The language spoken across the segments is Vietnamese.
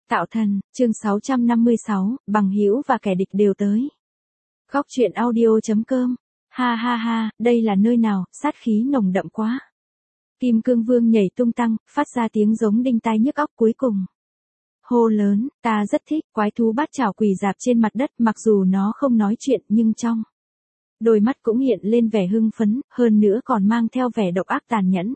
Tạo thần, chương 656, bằng hữu và kẻ địch đều tới. Góc truyện audio.com. Ha ha ha, đây là nơi nào, sát khí nồng đậm quá. Kim Cương Vương nhảy tung tăng, phát ra tiếng giống đinh tai nhức óc cuối cùng. Hô lớn, ta rất thích, quái thú bát chảo quỳ dạp trên mặt đất, mặc dù nó không nói chuyện nhưng trong đôi mắt cũng hiện lên vẻ hưng phấn, hơn nữa còn mang theo vẻ độc ác tàn nhẫn.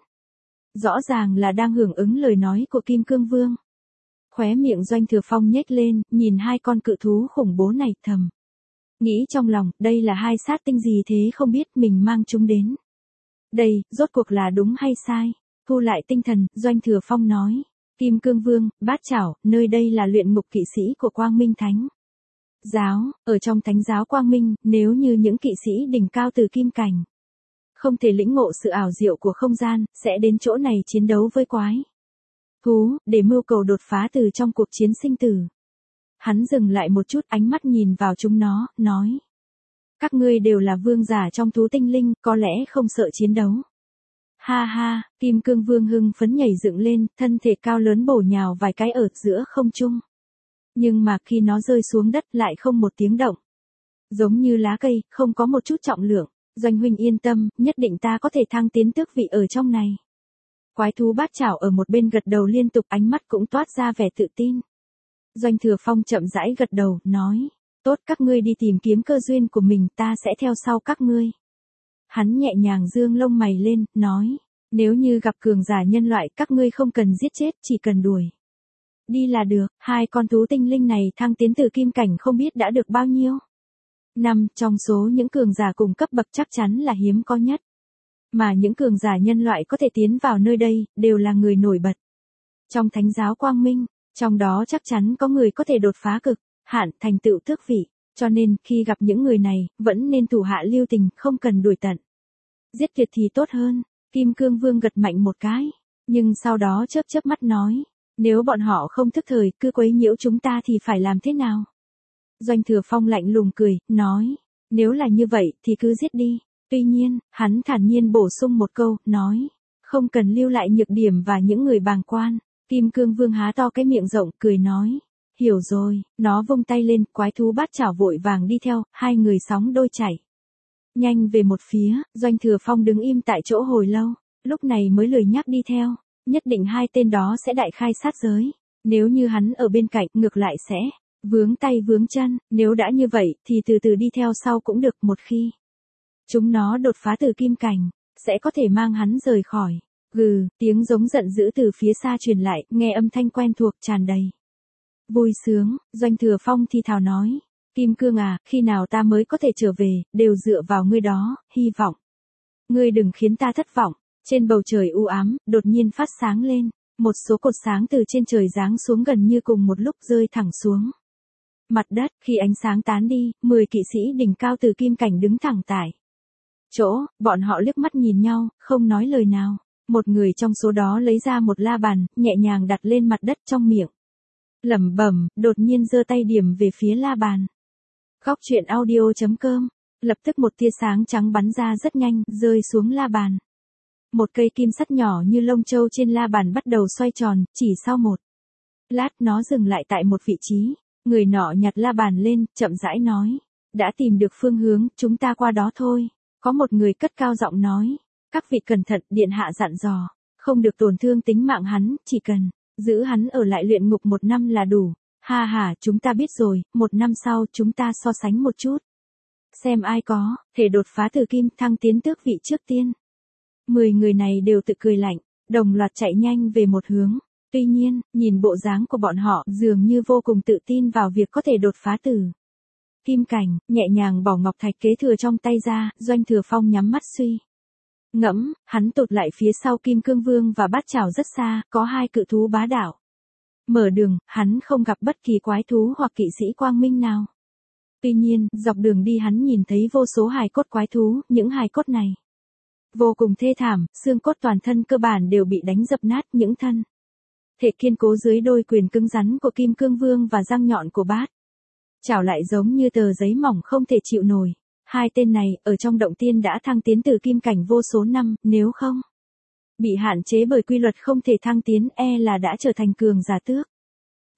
Rõ ràng là đang hưởng ứng lời nói của Kim Cương Vương. Khóe miệng Doanh Thừa Phong nhếch lên, nhìn hai con cự thú khủng bố này thầm. Nghĩ trong lòng, đây là hai sát tinh gì thế không biết mình mang chúng đến. Đây, rốt cuộc là đúng hay sai? Thu lại tinh thần, Doanh Thừa Phong nói. Kim Cương Vương, bát chảo, nơi đây là luyện ngục kỵ sĩ của Quang Minh Thánh giáo, ở trong Thánh giáo Quang Minh, nếu như những kỵ sĩ đỉnh cao từ kim cảnh không thể lĩnh ngộ sự ảo diệu của không gian, sẽ đến chỗ này chiến đấu với quái thú, để mưu cầu đột phá từ trong cuộc chiến sinh tử. Hắn dừng lại một chút, ánh mắt nhìn vào chúng nó, nói. Các ngươi đều là vương giả trong thú tinh linh, có lẽ không sợ chiến đấu. Ha ha, Kim Cương Vương hưng phấn nhảy dựng lên, thân thể cao lớn bổ nhào vài cái ở giữa không trung. Nhưng mà khi nó rơi xuống đất lại không một tiếng động. Giống như lá cây, không có một chút trọng lượng. Doanh huynh yên tâm, nhất định ta có thể thăng tiến tước vị ở trong này. Quái thú bát chảo ở một bên gật đầu liên tục, ánh mắt cũng toát ra vẻ tự tin. Doanh Thừa Phong chậm rãi gật đầu, nói. Tốt, các ngươi đi tìm kiếm cơ duyên của mình, ta sẽ theo sau các ngươi. Hắn nhẹ nhàng dương lông mày lên, nói. Nếu như gặp cường giả nhân loại, các ngươi không cần giết chết, chỉ cần đuổi đi là được. Hai con thú tinh linh này thăng tiến từ kim cảnh không biết đã được bao nhiêu năm, trong số những cường giả cùng cấp bậc chắc chắn là hiếm có nhất. Mà những cường giả nhân loại có thể tiến vào nơi đây, đều là người nổi bật trong Thánh giáo Quang Minh, trong đó chắc chắn có người có thể đột phá cực hạn thành tựu tước vị, cho nên khi gặp những người này, vẫn nên thủ hạ lưu tình, không cần đuổi tận giết tuyệt thì tốt hơn. Kim Cương Vương gật mạnh một cái, nhưng sau đó chớp chớp mắt nói, nếu bọn họ không thức thời cứ quấy nhiễu chúng ta thì phải làm thế nào? Doanh Thừa Phong lạnh lùng cười, nói, nếu là như vậy thì cứ giết đi. Tuy nhiên, hắn thản nhiên bổ sung một câu, nói, không cần lưu lại nhược điểm và những người bàng quan. Kim Cương Vương há to cái miệng rộng, cười nói, hiểu rồi. Nó vung tay lên, quái thú bát chảo vội vàng đi theo, hai người sóng đôi chạy nhanh về một phía. Doanh Thừa Phong đứng im tại chỗ hồi lâu, lúc này mới lười nhắc đi theo. Nhất định hai tên đó sẽ đại khai sát giới. Nếu như hắn ở bên cạnh, ngược lại sẽ vướng tay vướng chân. Nếu đã như vậy, thì từ từ đi theo sau cũng được. Một khi chúng nó đột phá từ kim cảnh, sẽ có thể mang hắn rời khỏi. Gừ, tiếng giống giận dữ từ phía xa truyền lại, nghe âm thanh quen thuộc tràn đầy vui sướng. Doanh Thừa Phong thi thào nói, Kim Cương à, khi nào ta mới có thể trở về, đều dựa vào ngươi đó, hy vọng ngươi đừng khiến ta thất vọng. Trên bầu trời u ám, đột nhiên phát sáng lên, một số cột sáng từ trên trời giáng xuống gần như cùng một lúc rơi thẳng xuống mặt đất. Khi ánh sáng tán đi, 10 kỵ sĩ đỉnh cao từ kim cảnh đứng thẳng tại chỗ, bọn họ liếc mắt nhìn nhau, không nói lời nào. Một người trong số đó lấy ra một la bàn, nhẹ nhàng đặt lên mặt đất, trong miệng lẩm bẩm, đột nhiên giơ tay điểm về phía la bàn. Góc truyện audio.com. Lập tức một tia sáng trắng bắn ra rất nhanh, rơi xuống la bàn. Một cây kim sắt nhỏ như lông châu trên la bàn bắt đầu xoay tròn, chỉ sau một lát nó dừng lại tại một vị trí. Người nọ nhặt la bàn lên, chậm rãi nói, đã tìm được phương hướng, chúng ta qua đó thôi. Có một người cất cao giọng nói, các vị cẩn thận, điện hạ dặn dò, không được tổn thương tính mạng hắn, chỉ cần giữ hắn ở lại luyện ngục 1 năm là đủ. Ha ha, chúng ta biết rồi, 1 năm sau chúng ta so sánh một chút, xem ai có thể đột phá từ kim thăng tiến tước vị trước tiên. 10 người này đều tự cười lạnh, đồng loạt chạy nhanh về một hướng. Tuy nhiên, nhìn bộ dáng của bọn họ dường như vô cùng tự tin vào việc có thể đột phá từ kim cảnh. Nhẹ nhàng bỏ ngọc thạch kế thừa trong tay ra, Doanh Thừa Phong nhắm mắt suy ngẫm, hắn tụt lại phía sau Kim Cương Vương và bát chảo rất xa, có hai cự thú bá đạo mở đường, hắn không gặp bất kỳ quái thú hoặc kỵ sĩ quang minh nào. Tuy nhiên, dọc đường đi hắn nhìn thấy vô số hài cốt quái thú, những hài cốt này vô cùng thê thảm, xương cốt toàn thân cơ bản đều bị đánh dập nát, những thân thể kiên cố dưới đôi quyền cứng rắn của Kim Cương Vương và răng nhọn của bát chảo lại giống như tờ giấy mỏng không thể chịu nổi. Hai tên này, ở trong động tiên đã thăng tiến từ kim cảnh vô số năm, nếu không bị hạn chế bởi quy luật không thể thăng tiến, là đã trở thành cường giả tước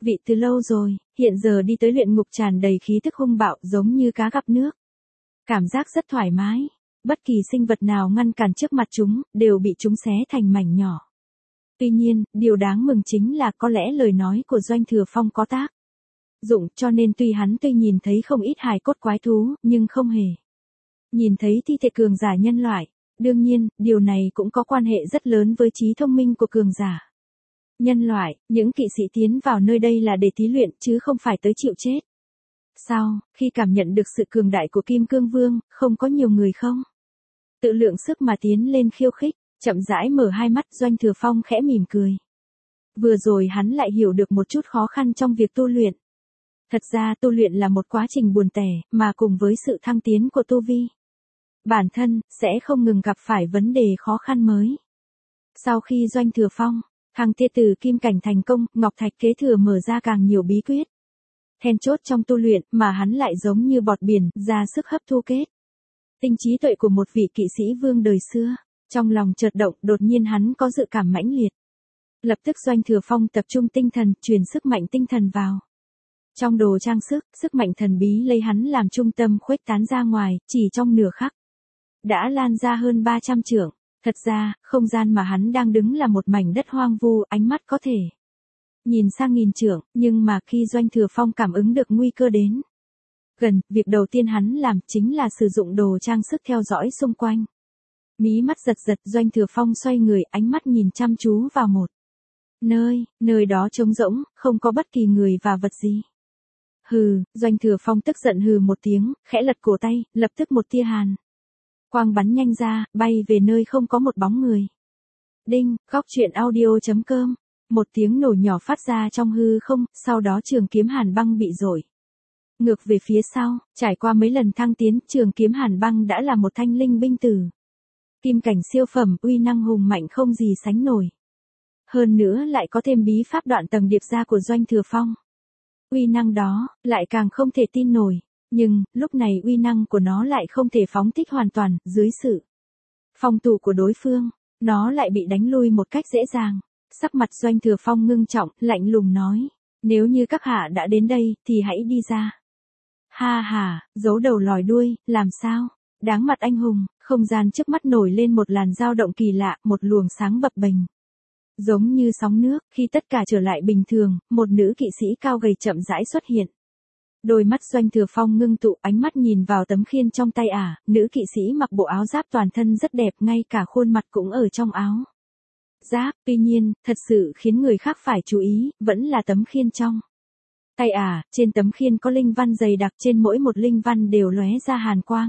vị từ lâu rồi, hiện giờ đi tới luyện ngục tràn đầy khí thức hung bạo giống như cá gặp nước. Cảm giác rất thoải mái, bất kỳ sinh vật nào ngăn cản trước mặt chúng, đều bị chúng xé thành mảnh nhỏ. Tuy nhiên, điều đáng mừng chính là có lẽ lời nói của Doanh Thừa Phong có tác dụng, cho nên hắn tuy nhìn thấy không ít hài cốt quái thú, nhưng không hề nhìn thấy thi thể cường giả nhân loại. Đương nhiên, điều này cũng có quan hệ rất lớn với trí thông minh của cường giả nhân loại. Những kỵ sĩ tiến vào nơi đây là để thí luyện chứ không phải tới chịu chết. Sau, khi cảm nhận được sự cường đại của Kim Cương Vương, không có nhiều người không tự lượng sức mà tiến lên khiêu khích. Chậm rãi mở hai mắt, Doanh Thừa Phong khẽ mỉm cười. Vừa rồi hắn lại hiểu được một chút khó khăn trong việc tu luyện. Thật ra tu luyện là một quá trình buồn tẻ, mà cùng với sự thăng tiến của tu vi, bản thân sẽ không ngừng gặp phải vấn đề khó khăn mới. Sau khi Doanh Thừa Phong thăng tiết từ kim cảnh thành công, Ngọc Thạch kế thừa mở ra càng nhiều bí quyết then chốt trong tu luyện, mà hắn lại giống như bọt biển, ra sức hấp thu kết tinh trí tuệ của một vị kỵ sĩ vương đời xưa. Trong lòng chợt động, đột nhiên hắn có dự cảm mãnh liệt. Lập tức Doanh Thừa Phong tập trung tinh thần, truyền sức mạnh tinh thần vào trong đồ trang sức mạnh thần bí lấy hắn làm trung tâm khuếch tán ra ngoài, chỉ trong nửa khắc đã lan ra hơn 300 trượng. Thật ra, không gian mà hắn đang đứng là một mảnh đất hoang vu, ánh mắt có thể nhìn sang nghìn trượng, nhưng mà khi Doanh Thừa Phong cảm ứng được nguy cơ đến gần, việc đầu tiên hắn làm chính là sử dụng đồ trang sức theo dõi xung quanh. Mí mắt giật giật, Doanh Thừa Phong xoay người, ánh mắt nhìn chăm chú vào một nơi đó trống rỗng, không có bất kỳ người và vật gì. Hừ, Doanh Thừa Phong tức giận hừ một tiếng, khẽ lật cổ tay, lập tức một tia hàn quang bắn nhanh ra, bay về nơi không có một bóng người. Đinh, góc truyện audio.com. Một tiếng nổ nhỏ phát ra trong hư không, sau đó trường kiếm hàn băng bị dội ngược về phía sau. Trải qua mấy lần thăng tiến, trường kiếm hàn băng đã là một thanh linh binh tử kim cảnh siêu phẩm, uy năng hùng mạnh không gì sánh nổi. Hơn nữa lại có thêm bí pháp đoạn tầng điệp ra của Doanh Thừa Phong. Uy năng đó lại càng không thể tin nổi, nhưng lúc này uy năng của nó lại không thể phóng thích hoàn toàn, dưới sự phòng thủ của đối phương, nó lại bị đánh lui một cách dễ dàng. Sắc mặt Doanh Thừa Phong ngưng trọng, lạnh lùng nói: "Nếu như các hạ đã đến đây, thì hãy đi ra." Ha ha, giấu đầu lòi đuôi, làm sao? Đáng mặt anh hùng. Không gian trước mắt nổi lên một làn dao động kỳ lạ, một luồng sáng bập bềnh giống như sóng nước. Khi tất cả trở lại bình thường, một nữ kỵ sĩ cao gầy chậm rãi xuất hiện. Đôi mắt Doanh Thừa Phong ngưng tụ, ánh mắt nhìn vào tấm khiên trong tay nữ kỵ sĩ mặc bộ áo giáp toàn thân rất đẹp, ngay cả khuôn mặt cũng ở trong áo giáp. Tuy nhiên, thật sự khiến người khác phải chú ý, vẫn là tấm khiên trong tay trên tấm khiên có linh văn dày đặc, trên mỗi một linh văn đều lóe ra hàn quang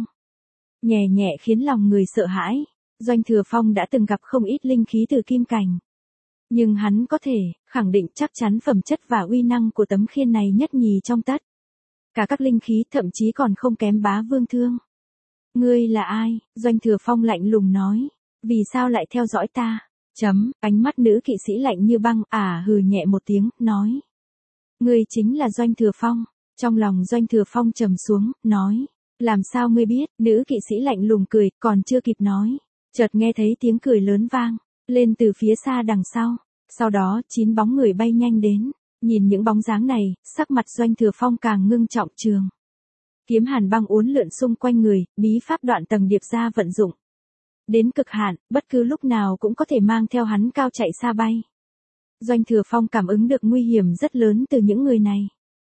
nhẹ nhẹ khiến lòng người sợ hãi. Doanh Thừa Phong đã từng gặp không ít linh khí từ kim cảnh, nhưng hắn có thể khẳng định chắc chắn phẩm chất và uy năng của tấm khiên này nhất nhì trong tất cả các linh khí, thậm chí còn không kém Bá Vương Thương. "Ngươi là ai?" Doanh Thừa Phong lạnh lùng nói. "Vì sao lại theo dõi ta?" Ánh mắt nữ kỵ sĩ lạnh như băng, hừ nhẹ một tiếng, nói: "Ngươi chính là Doanh Thừa Phong." Trong lòng Doanh Thừa Phong trầm xuống, nói: "Làm sao ngươi biết?" Nữ kỵ sĩ lạnh lùng cười, còn chưa kịp nói, chợt nghe thấy tiếng cười lớn vang lên từ phía xa đằng sau. Sau đó, 9 bóng người bay nhanh đến. Nhìn những bóng dáng này, sắc mặt Doanh Thừa Phong càng ngưng trọng. Trường kiếm hàn băng uốn lượn xung quanh người, bí pháp đoạn tầng điệp ra vận dụng đến cực hạn, bất cứ lúc nào cũng có thể mang theo hắn cao chạy xa bay. Doanh Thừa Phong cảm ứng được nguy hiểm rất lớn từ những người này.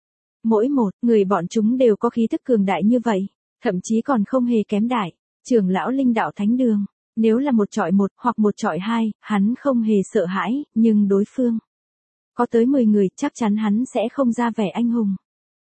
Mỗi một người bọn chúng đều có khí thức cường đại như vậy, thậm chí còn không hề kém đại trưởng lão Linh Đạo Thánh Đường. Nếu là một chọi một hoặc một chọi hai, hắn không hề sợ hãi, nhưng đối phương có tới 10 người, chắc chắn hắn sẽ không ra vẻ anh hùng.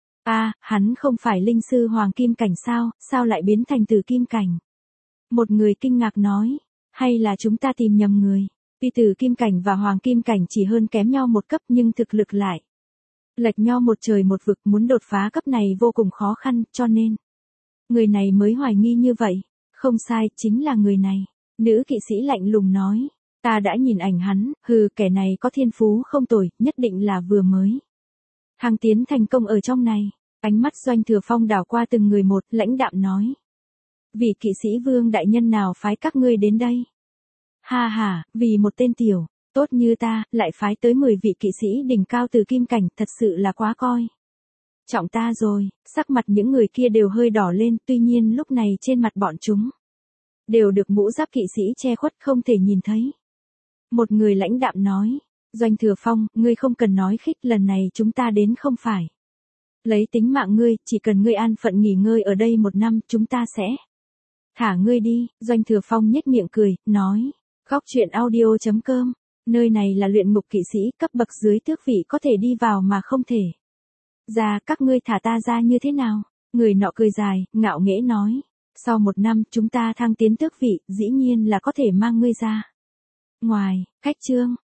Hắn không phải linh sư Hoàng Kim Cảnh sao, sao lại biến thành Tử Kim Cảnh? Một người kinh ngạc nói, hay là chúng ta tìm nhầm người? Tuy Tử Kim Cảnh và Hoàng Kim Cảnh chỉ hơn kém nhau một cấp, nhưng thực lực lại lệch nhau một trời một vực, muốn đột phá cấp này vô cùng khó khăn, cho nên người này mới hoài nghi như vậy. Không sai, chính là người này. Nữ kỵ sĩ lạnh lùng nói, ta đã nhìn ảnh hắn, kẻ này có thiên phú không tồi, nhất định là vừa mới thăng tiến thành công ở trong này. Ánh mắt Doanh Thừa Phong đảo qua từng người một, lãnh đạm nói, vị kỵ sĩ vương đại nhân nào phái các ngươi đến đây? Ha ha, vì một tên tiểu Tốt như ta, lại phái tới 10 vị kỵ sĩ đỉnh cao từ kim cảnh, thật sự là quá coi trọng ta rồi. Sắc mặt những người kia đều hơi đỏ lên, tuy nhiên lúc này trên mặt bọn chúng đều được mũ giáp kỵ sĩ che khuất không thể nhìn thấy. Một người lãnh đạm nói, Doanh Thừa Phong, ngươi không cần nói khích, lần này chúng ta đến không phải lấy tính mạng ngươi, chỉ cần ngươi an phận nghỉ ngơi ở đây 1 năm, chúng ta sẽ thả ngươi đi. Doanh Thừa Phong nhếch miệng cười, nói, Góc truyện audio.com, nơi này là luyện ngục kỵ sĩ, cấp bậc dưới tước vị có thể đi vào mà không thể ra, các ngươi thả ta ra như thế nào? Người nọ cười dài, ngạo nghễ nói, sau 1 năm chúng ta thăng tiến tước vị, dĩ nhiên là có thể mang ngươi ra ngoài. Khách trương.